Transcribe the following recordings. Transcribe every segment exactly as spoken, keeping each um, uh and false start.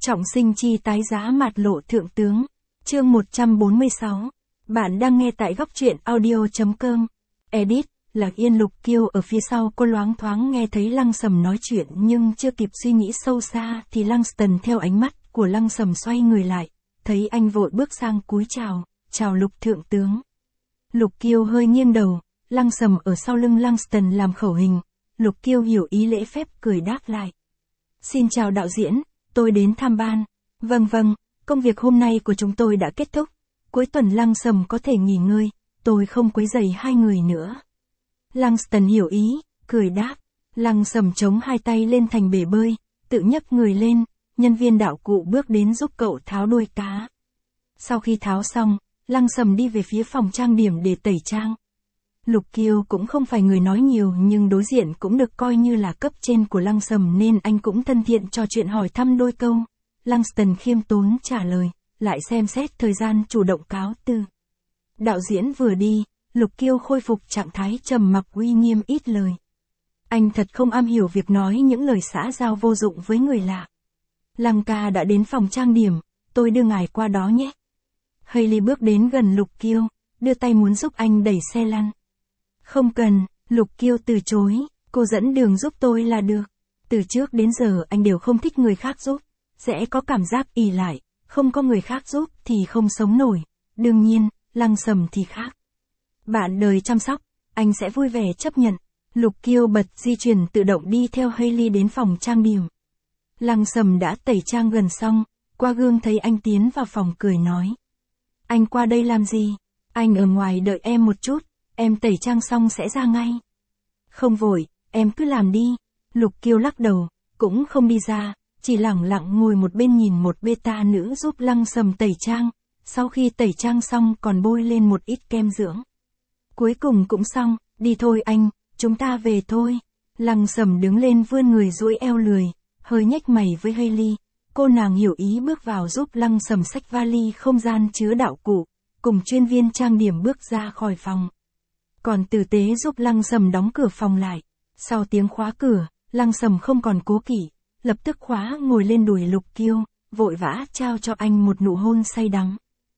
Trọng sinh chi tái giá mạt lộ thượng tướng. Chương một trăm bốn mươi sáu. Bạn đang nghe tại góc truyện audio.com. Edit, Lạc Yên Lục Kiêu ở phía sau cô loáng thoáng nghe thấy Lăng Sầm nói chuyện nhưng chưa kịp suy nghĩ sâu xa thì Langston theo ánh mắt của Lăng Sầm xoay người lại, thấy anh vội bước sang cúi chào, chào Lục thượng tướng. Lục Kiêu hơi nghiêng đầu, Lăng Sầm ở sau lưng Langston làm khẩu hình, Lục Kiêu hiểu ý lễ phép cười đáp lại. Xin chào đạo diễn, tôi đến tham ban. Vâng vâng, công việc hôm nay của chúng tôi đã kết thúc. Cuối tuần Lăng Sầm có thể nghỉ ngơi, tôi không quấy rầy hai người nữa. Langston hiểu ý, cười đáp. Lăng Sầm chống hai tay lên thành bể bơi, tự nhấc người lên, nhân viên đạo cụ bước đến giúp cậu tháo đuôi cá. Sau khi tháo xong, Lăng Sầm đi về phía phòng trang điểm để tẩy trang. Lục Kiêu cũng không phải người nói nhiều nhưng đối diện cũng được coi như là cấp trên của Lăng Sầm nên anh cũng thân thiện trò chuyện hỏi thăm đôi câu. Langston khiêm tốn trả lời, lại xem xét thời gian chủ động cáo từ. Đạo diễn vừa đi, Lục Kiêu khôi phục trạng thái trầm mặc uy nghiêm ít lời. Anh thật không am hiểu việc nói những lời xã giao vô dụng với người lạ. Lăng ca đã đến phòng trang điểm, tôi đưa ngài qua đó nhé. Hailey bước đến gần Lục Kiêu, đưa tay muốn giúp anh đẩy xe lăn. Không cần, Lục Kiêu từ chối, cô dẫn đường giúp tôi là được. Từ trước đến giờ anh đều không thích người khác giúp, sẽ có cảm giác ỷ lại, không có người khác giúp thì không sống nổi. Đương nhiên, Lăng Sầm thì khác. Bạn đời chăm sóc, anh sẽ vui vẻ chấp nhận. Lục Kiêu bật di chuyển tự động đi theo Hailey đến phòng trang điểm. Lăng Sầm đã tẩy trang gần xong, qua gương thấy anh tiến vào phòng cười nói. Anh qua đây làm gì? Anh ở ngoài đợi em một chút, em tẩy trang xong sẽ ra ngay. Không vội, em cứ làm đi. Lục Kiêu lắc đầu, cũng không đi ra, chỉ lẳng lặng ngồi một bên nhìn một beta nữ giúp Lăng Sầm tẩy trang, sau khi tẩy trang xong còn bôi lên một ít kem dưỡng. Cuối cùng cũng xong, đi thôi anh, chúng ta về thôi. Lăng Sầm đứng lên vươn người duỗi eo lười, hơi nhếch mày với Hailey, cô nàng hiểu ý bước vào giúp Lăng Sầm xách vali không gian chứa đạo cụ, cùng chuyên viên trang điểm bước ra khỏi phòng. Còn tử tế giúp Lăng Sầm đóng cửa phòng lại. Sau tiếng khóa cửa, Lăng Sầm không còn cố kỵ, lập tức khóa ngồi lên đùi Lục Kiêu, vội vã trao cho anh một nụ hôn say đắm.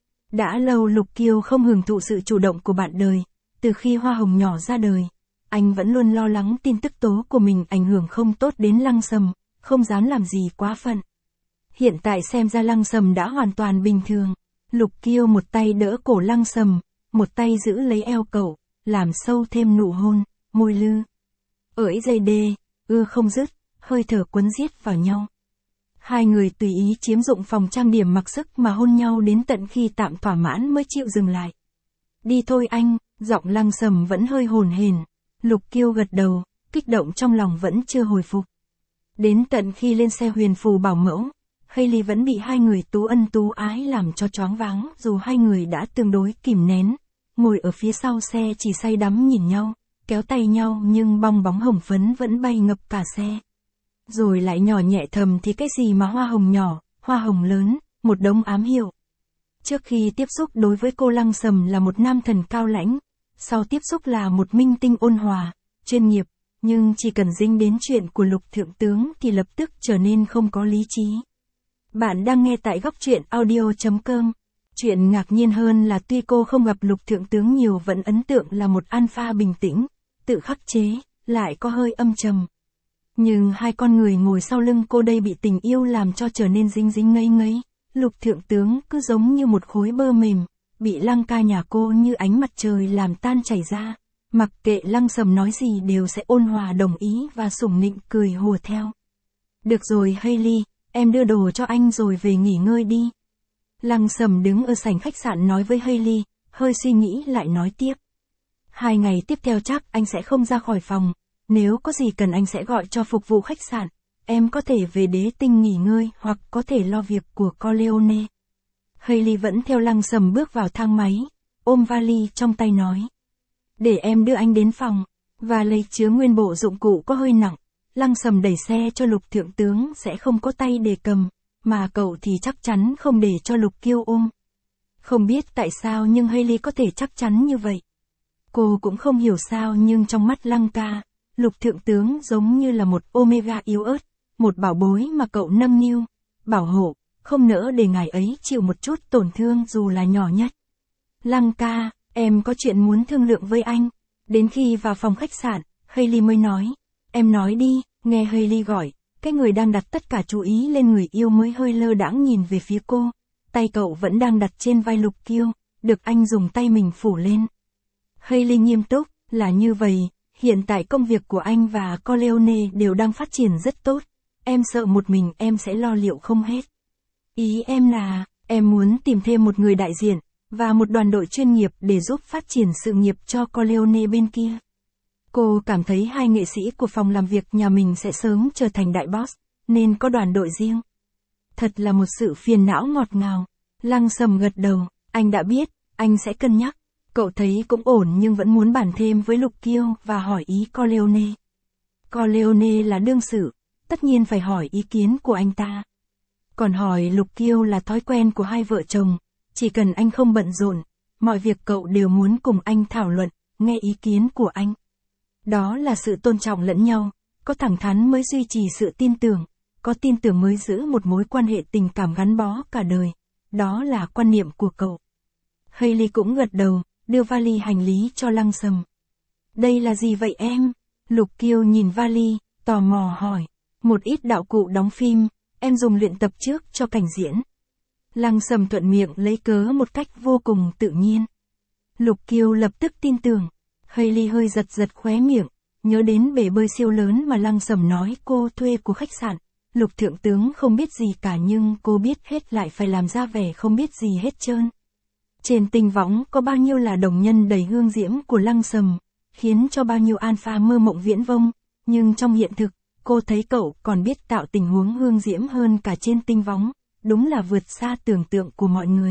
Đã lâu Lục Kiêu không hưởng thụ sự chủ động của bạn đời, từ khi hoa hồng nhỏ ra đời, anh vẫn luôn lo lắng tin tức tố của mình ảnh hưởng không tốt đến Lăng Sầm, không dám làm gì quá phận. Hiện tại xem ra Lăng Sầm đã hoàn toàn bình thường, Lục Kiêu một tay đỡ cổ Lăng Sầm, một tay giữ lấy eo cậu, làm sâu thêm nụ hôn, môi lư. Ỡi dây đê, ưa không dứt, hơi thở quấn giết vào nhau. Hai người tùy ý chiếm dụng phòng trang điểm mặc sức mà hôn nhau đến tận khi tạm thỏa mãn mới chịu dừng lại. Đi thôi anh, giọng Lăng Sầm vẫn hơi hồn hển. Lục Kiêu gật đầu, kích động trong lòng vẫn chưa hồi phục. Đến tận khi lên xe huyền phù bảo mẫu, Hailey vẫn bị hai người tú ân tú ái làm cho choáng váng dù hai người đã tương đối kìm nén. Ngồi ở phía sau xe chỉ say đắm nhìn nhau, kéo tay nhau nhưng bong bóng hồng phấn vẫn bay ngập cả xe. Rồi lại nhỏ nhẹ thầm thì cái gì mà hoa hồng nhỏ, hoa hồng lớn, một đống ám hiệu. Trước khi tiếp xúc đối với cô Lăng Sầm là một nam thần cao lãnh, sau tiếp xúc là một minh tinh ôn hòa, chuyên nghiệp, nhưng chỉ cần dính đến chuyện của Lục thượng tướng thì lập tức trở nên không có lý trí. Bạn đang nghe tại góc truyện audio.com. Chuyện ngạc nhiên hơn là tuy cô không gặp Lục thượng tướng nhiều vẫn ấn tượng là một alpha bình tĩnh, tự khắc chế, lại có hơi âm trầm. Nhưng hai con người ngồi sau lưng cô đây bị tình yêu làm cho trở nên dính dính ngây ngây. Lục thượng tướng cứ giống như một khối bơ mềm, bị Lăng ca nhà cô như ánh mặt trời làm tan chảy ra. Mặc kệ Lăng Sầm nói gì đều sẽ ôn hòa đồng ý và sủng nịnh cười hùa theo. Được rồi Hailey, em đưa đồ cho anh rồi về nghỉ ngơi đi. Lăng Sầm đứng ở sảnh khách sạn nói với Hailey, hơi suy nghĩ lại nói tiếp. Hai ngày tiếp theo chắc anh sẽ không ra khỏi phòng, nếu có gì cần anh sẽ gọi cho phục vụ khách sạn, em có thể về Đế Tinh nghỉ ngơi hoặc có thể lo việc của Corleone. Hailey vẫn theo Lăng Sầm bước vào thang máy, ôm vali trong tay nói. Để em đưa anh đến phòng, và lấy chứa nguyên bộ dụng cụ có hơi nặng, Lăng Sầm đẩy xe cho Lục thượng tướng sẽ không có tay để cầm, mà cậu thì chắc chắn không để cho Lục Kiêu ôm. Không biết tại sao nhưng Hailey có thể chắc chắn như vậy. Cô cũng không hiểu sao nhưng trong mắt Lăng ca, Lục thượng tướng giống như là một omega yếu ớt, một bảo bối mà cậu nâng niu, bảo hộ, không nỡ để ngài ấy chịu một chút tổn thương dù là nhỏ nhất. Lăng ca, em có chuyện muốn thương lượng với anh. Đến khi vào phòng khách sạn, Hailey mới nói. Em nói đi, nghe Hailey gọi, cái người đang đặt tất cả chú ý lên người yêu mới hơi lơ đãng nhìn về phía cô. Tay cậu vẫn đang đặt trên vai Lục Kiêu, được anh dùng tay mình phủ lên. Hailey nghiêm túc, là như vậy, hiện tại công việc của anh và Corleone đều đang phát triển rất tốt. Em sợ một mình em sẽ lo liệu không hết. Ý em là, em muốn tìm thêm một người đại diện, và một đoàn đội chuyên nghiệp để giúp phát triển sự nghiệp cho Corleone bên kia. Cô cảm thấy hai nghệ sĩ của phòng làm việc nhà mình sẽ sớm trở thành đại boss, nên có đoàn đội riêng. Thật là một sự phiền não ngọt ngào. Lăng Sầm gật đầu, anh đã biết, anh sẽ cân nhắc. Cậu thấy cũng ổn nhưng vẫn muốn bàn thêm với Lục Kiêu và hỏi ý Corleone. Corleone là đương sự, tất nhiên phải hỏi ý kiến của anh ta. Còn hỏi Lục Kiêu là thói quen của hai vợ chồng, chỉ cần anh không bận rộn, mọi việc cậu đều muốn cùng anh thảo luận, nghe ý kiến của anh. Đó là sự tôn trọng lẫn nhau, có thẳng thắn mới duy trì sự tin tưởng, có tin tưởng mới giữ một mối quan hệ tình cảm gắn bó cả đời. Đó là quan niệm của cậu. Hailey cũng gật đầu, đưa vali hành lý cho Lăng Sầm. Đây là gì vậy em? Lục Kiêu nhìn vali, tò mò hỏi. Một ít đạo cụ đóng phim, em dùng luyện tập trước cho cảnh diễn. Lăng Sầm thuận miệng lấy cớ một cách vô cùng tự nhiên. Lục Kiêu lập tức tin tưởng. Hailey hơi giật giật khóe miệng, nhớ đến bể bơi siêu lớn mà Lăng Sầm nói cô thuê của khách sạn. Lục thượng tướng không biết gì cả nhưng cô biết hết lại phải làm ra vẻ không biết gì hết trơn. Trên tinh võng có bao nhiêu là đồng nhân đầy hương diễm của Lăng Sầm, khiến cho bao nhiêu alpha mơ mộng viễn vông, nhưng trong hiện thực, cô thấy cậu còn biết tạo tình huống hương diễm hơn cả trên tinh võng, đúng là vượt xa tưởng tượng của mọi người.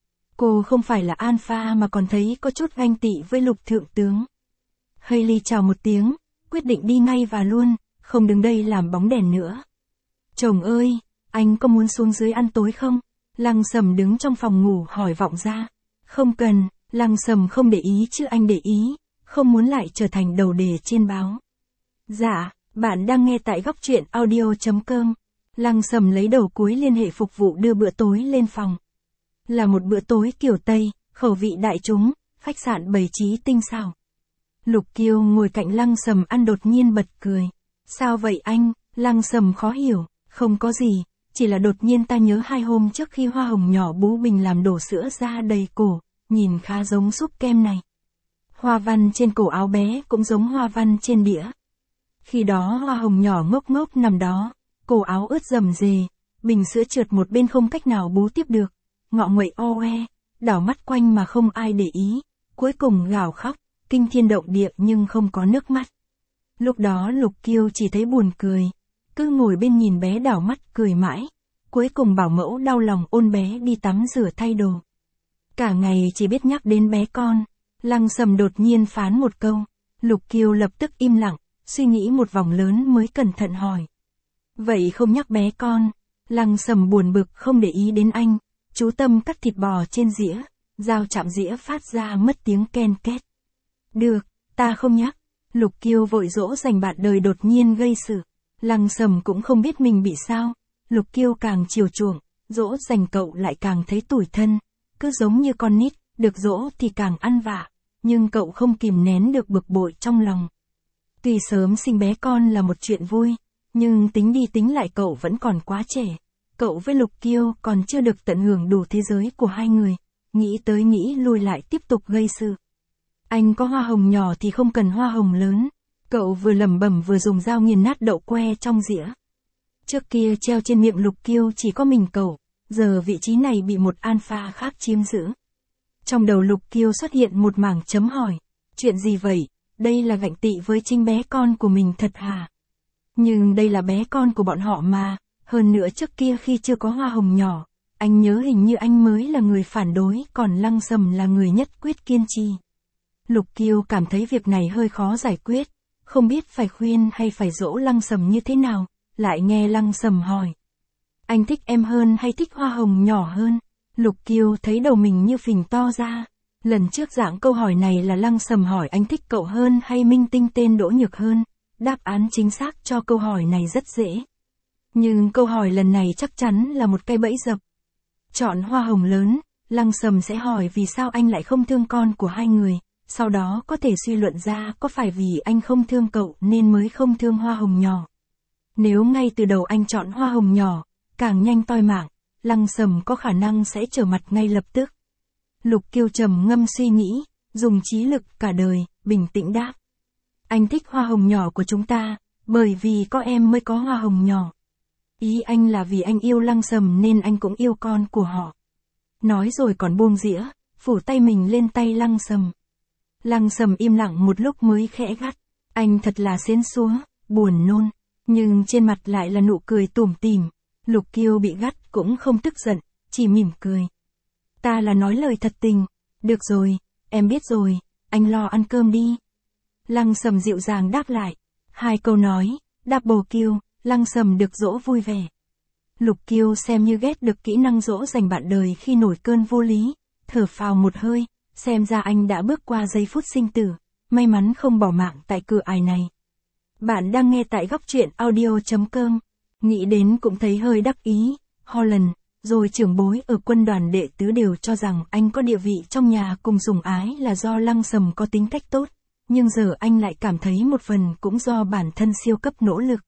Cô không phải là alpha mà còn thấy có chút ganh tị với Lục thượng tướng. Hailey chào một tiếng, quyết định đi ngay và luôn, không đứng đây làm bóng đèn nữa. Chồng ơi, anh có muốn xuống dưới ăn tối không? Lăng Sầm đứng trong phòng ngủ hỏi vọng ra. Không cần, Lăng Sầm không để ý chứ anh để ý, không muốn lại trở thành đầu đề trên báo. Dạ, bạn đang nghe tại góc truyện audio chấm com. Lăng Sầm lấy đầu cuối liên hệ phục vụ đưa bữa tối lên phòng. Là một bữa tối kiểu Tây, khẩu vị đại chúng, khách sạn bày trí tinh xảo. Lục Kiêu ngồi cạnh Lăng Sầm ăn đột nhiên bật cười. Sao vậy anh? Lăng Sầm khó hiểu. Không có gì, chỉ là đột nhiên ta nhớ hai hôm trước khi hoa hồng nhỏ bú bình làm đổ sữa ra đầy cổ, nhìn khá giống súp kem này. Hoa văn trên cổ áo bé cũng giống hoa văn trên đĩa. Khi đó hoa hồng nhỏ ngốc ngốc nằm đó, cổ áo ướt rầm rề, bình sữa trượt một bên không cách nào bú tiếp được, ngọ nguậy o oe, đảo mắt quanh mà không ai để ý, cuối cùng gào khóc, kinh thiên động địa nhưng không có nước mắt. Lúc đó Lục Kiêu chỉ thấy buồn cười. Cứ ngồi bên nhìn bé đảo mắt cười mãi, cuối cùng bảo mẫu đau lòng ôn bé đi tắm rửa thay đồ. Cả ngày chỉ biết nhắc đến bé con. Lăng Sầm đột nhiên phán một câu, Lục Kiêu lập tức im lặng, suy nghĩ một vòng lớn mới cẩn thận hỏi. Vậy không nhắc bé con? Lăng Sầm buồn bực không để ý đến anh, chú tâm cắt thịt bò trên dĩa, dao chạm dĩa phát ra mất tiếng ken két. Được, ta không nhắc. Lục Kiêu vội dỗ dành bạn đời đột nhiên gây sự. Lăng Sầm cũng không biết mình bị sao, Lục Kiêu càng chiều chuộng, dỗ dành cậu lại càng thấy tủi thân, cứ giống như con nít, được dỗ thì càng ăn vạ, nhưng cậu không kìm nén được bực bội trong lòng. Tuy sớm sinh bé con là một chuyện vui, nhưng tính đi tính lại cậu vẫn còn quá trẻ, cậu với Lục Kiêu còn chưa được tận hưởng đủ thế giới của hai người, nghĩ tới nghĩ lui lại tiếp tục gây sự. Anh có hoa hồng nhỏ thì không cần hoa hồng lớn. Cậu vừa lẩm bẩm vừa dùng dao nghiền nát đậu que trong dĩa. Trước kia treo trên miệng Lục Kiêu chỉ có mình cậu, giờ vị trí này bị một alpha khác chiếm giữ. Trong đầu Lục Kiêu xuất hiện một mảng chấm hỏi. Chuyện gì vậy? Đây là gạnh tị với chính bé con của mình thật hả? Nhưng đây là bé con của bọn họ mà, hơn nữa trước kia khi chưa có hoa hồng nhỏ, anh nhớ hình như anh mới là người phản đối còn Lăng Sầm là người nhất quyết kiên trì. Lục Kiêu cảm thấy việc này hơi khó giải quyết. Không biết phải khuyên hay phải dỗ Lăng Sầm như thế nào, lại nghe Lăng Sầm hỏi. Anh thích em hơn hay thích hoa hồng nhỏ hơn? Lục Kiêu thấy đầu mình như phình to ra. Lần trước dạng câu hỏi này là Lăng Sầm hỏi anh thích cậu hơn hay minh tinh tên Đỗ Nhược hơn. Đáp án chính xác cho câu hỏi này rất dễ. Nhưng câu hỏi lần này chắc chắn là một cây bẫy dập. Chọn hoa hồng lớn, Lăng Sầm sẽ hỏi vì sao anh lại không thương con của hai người, sau đó có thể suy luận ra có phải vì anh không thương cậu nên mới không thương hoa hồng nhỏ. Nếu ngay từ đầu anh chọn hoa hồng nhỏ, càng nhanh toi mạng, Lăng Sầm có khả năng sẽ trở mặt ngay lập tức. Lục Kiêu trầm ngâm suy nghĩ, dùng trí lực cả đời, bình tĩnh đáp. Anh thích hoa hồng nhỏ của chúng ta, bởi vì có em mới có hoa hồng nhỏ. Ý anh là vì anh yêu Lăng Sầm nên anh cũng yêu con của họ. Nói rồi còn buông dĩa, phủ tay mình lên tay Lăng Sầm. Lăng Sầm im lặng một lúc mới khẽ gắt. Anh thật là xến xúa, buồn nôn, nhưng trên mặt lại là nụ cười tủm tỉm. Lục Kiêu bị gắt cũng không tức giận, chỉ mỉm cười. Ta là nói lời thật tình. Được rồi, em biết rồi, anh lo ăn cơm đi. Lăng Sầm dịu dàng đáp lại. Hai câu nói, double kill, Lăng Sầm được dỗ vui vẻ. Lục Kiêu xem như ghét được kỹ năng dỗ dành bạn đời khi nổi cơn vô lý, thở phào một hơi, xem ra anh đã bước qua giây phút sinh tử, may mắn không bỏ mạng tại cửa ải này. Bạn đang nghe tại góc truyện audio chấm com, nghĩ đến cũng thấy hơi đắc ý, Holland, rồi trưởng bối ở quân đoàn đệ tứ đều cho rằng anh có địa vị trong nhà cùng sủng ái là do Lăng Sầm có tính cách tốt, nhưng giờ anh lại cảm thấy một phần cũng do bản thân siêu cấp nỗ lực.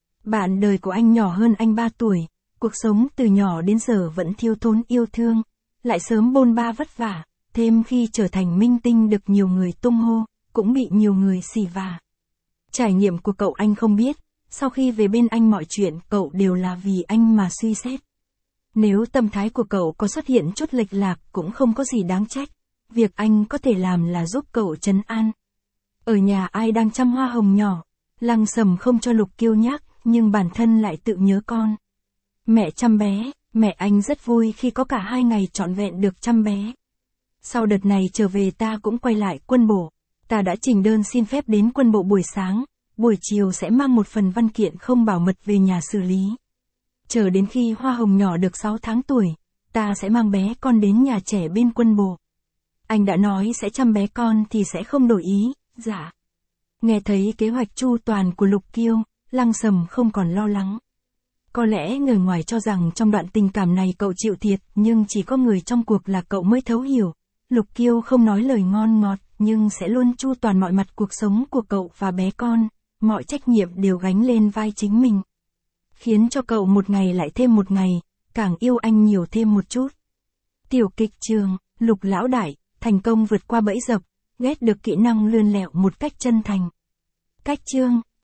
Bạn đời của anh nhỏ hơn anh ba tuổi, cuộc sống từ nhỏ đến giờ vẫn thiếu thốn yêu thương, lại sớm bôn ba vất vả, thêm khi trở thành minh tinh được nhiều người tung hô, cũng bị nhiều người xỉ vả. Trải nghiệm của cậu anh không biết, sau khi về bên anh mọi chuyện cậu đều là vì anh mà suy xét. Nếu tâm thái của cậu có xuất hiện chút lệch lạc cũng không có gì đáng trách, việc anh có thể làm là giúp cậu trấn an. Ở nhà ai đang chăm hoa hồng nhỏ, Lăng Sầm không cho Lục Kiêu nhắc, nhưng bản thân lại tự nhớ con. Mẹ chăm bé, mẹ anh rất vui khi có cả hai ngày trọn vẹn được chăm bé. Sau đợt này trở về ta cũng quay lại quân bộ, ta đã trình đơn xin phép đến quân bộ buổi sáng, buổi chiều sẽ mang một phần văn kiện không bảo mật về nhà xử lý. Chờ đến khi hoa hồng nhỏ được sáu tháng tuổi, ta sẽ mang bé con đến nhà trẻ bên quân bộ. Anh đã nói sẽ chăm bé con thì sẽ không đổi ý, dạ. Nghe thấy kế hoạch chu toàn của Lục Kiêu, Lăng Sầm không còn lo lắng. Có lẽ người ngoài cho rằng trong đoạn tình cảm này cậu chịu thiệt, nhưng chỉ có người trong cuộc là cậu mới thấu hiểu. Lục Kiêu không nói lời ngon ngọt, nhưng sẽ luôn chu toàn mọi mặt cuộc sống của cậu và bé con, mọi trách nhiệm đều gánh lên vai chính mình. Khiến cho cậu một ngày lại thêm một ngày, càng yêu anh nhiều thêm một chút. Tiểu kịch trường, Lục lão đại, thành công vượt qua bẫy dập, ghét được kỹ năng lươn lẹo một cách chân thành. Cách chương